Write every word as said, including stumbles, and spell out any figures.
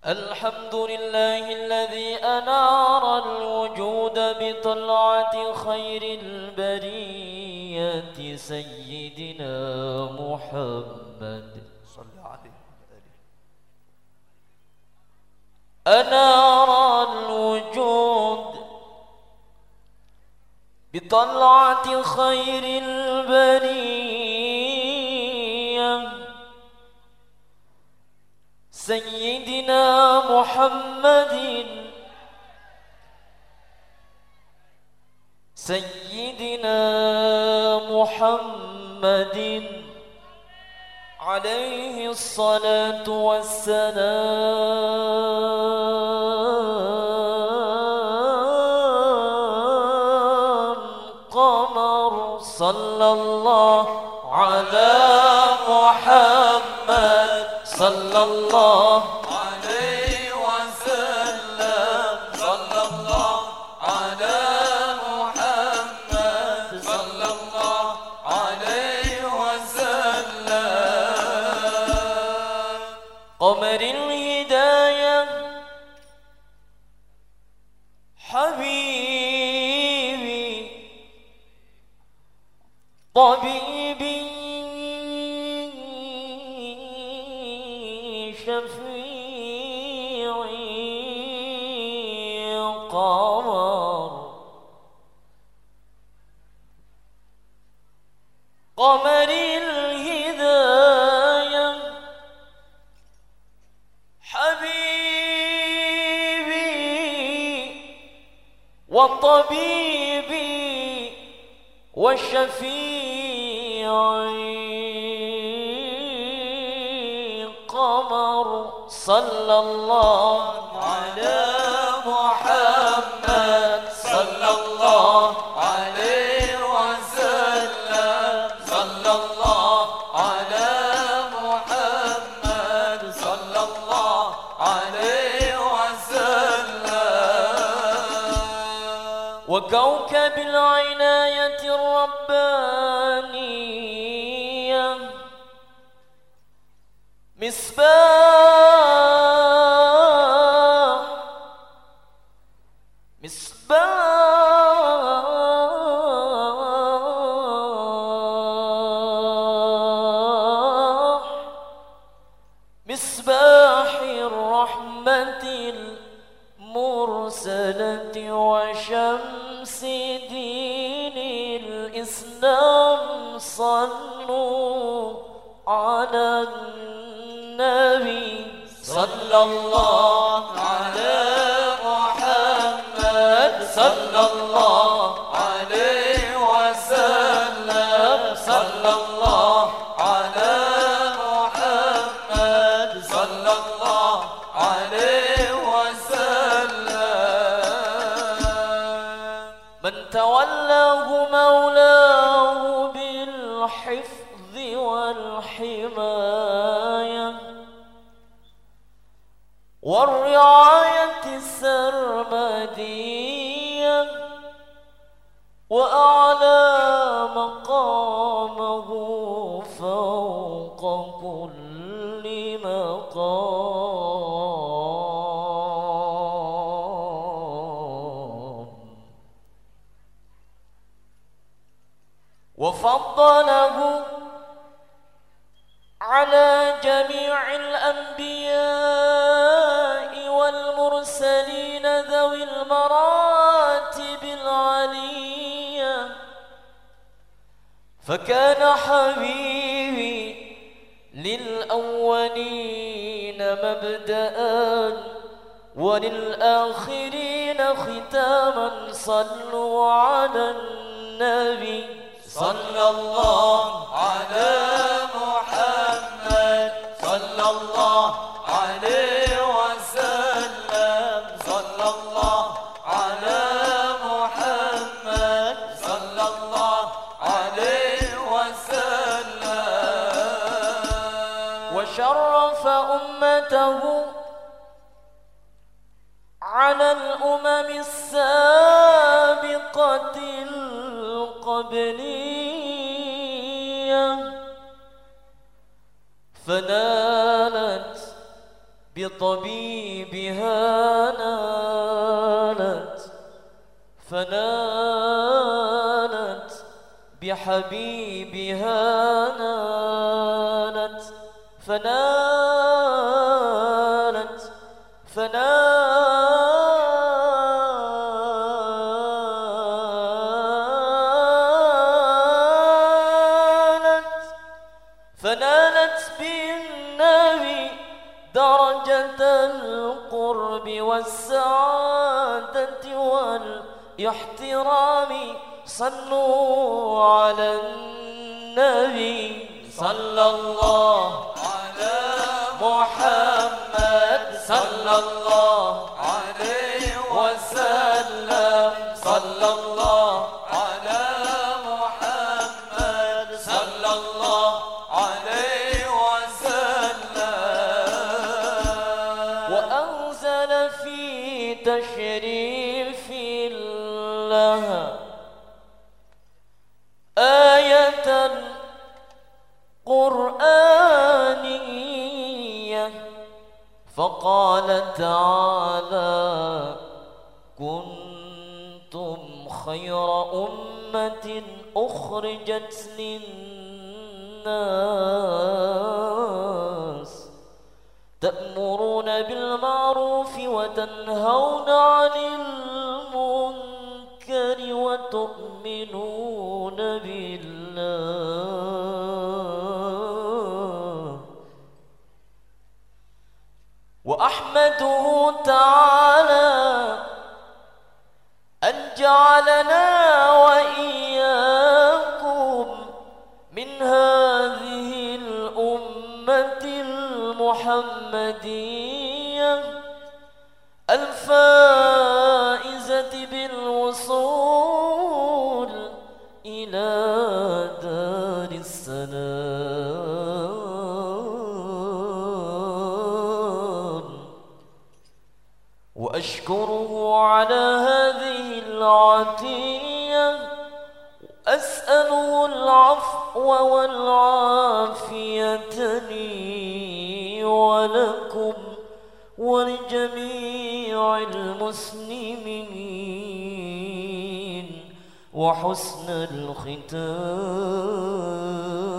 الحمد لله الذي أنار الوجود بطلعة خير البرية سيدنا محمد صل عليه وآله. أنار الوجود بطلعة خير البرية سيدنا محمد سيدنا محمد عليه الصلاة والسلام. قمر صلى الله على محمد صلى الله عليه وسلم. صلى الله على محمد صلى الله عليه وسلم. قمر الهداية حبيبي طبيبي شفيعي. قمر قمر الهداية حبيبي وطبيبي وشفيعي. قمر صلى الله على محمد صلى الله عليه وسلم. صلى الله على محمد صلى الله عليه وسلم. وكوكب العناية الربانية مصباح مصباح مصباح الرحمة المرسلة وشمس دين الإسلام. صلوا على النبي صلى الله على محمد صلى الله عليه وسلم. صلى الله على محمد صلى الله عليه وسلم. من تولاه مولاه بالحفظ والحماية والرعاية السرمدية وأعلى مقامه فوق كل مقام وفضله على جميع الأنبياء والمرسلين ذوي المراتب العلية. فكان حبيبي للأولين مبدأ وللآخرين ختاما. صلوا على النبي صلى الله على محمد صلى الله عليه وسلم. صلى الله على محمد صلى الله عليه وسلم. وشرف أمته على الأمم السابقة القبلية فنالت بطبيبها نالت فنالت بحبيبها نالت فنالت فنالت فنالت بالنبي درجة القرب والسعادة والاحترام صلوا على النبي صلى الله على محمد صلى الله عليه وسلم صلى الله على محمد صلى الله عليه وسلم وأنزل في تشريف لها آية قرآنية فقال تعالى كنتم خير أمة أخرجت للناس تأمرون بالمعروف وتنهون عن المنكر وتؤمنون بالله وأحمده تعالى أن جعلنا وإياكم من هذه الأمة المحمدية الفائزة بالوصول إلى دار السلام وأشكره على هذه العطية أسأله العفو والعافية لي ولكم ولجميع المسلمين وحسن الختام.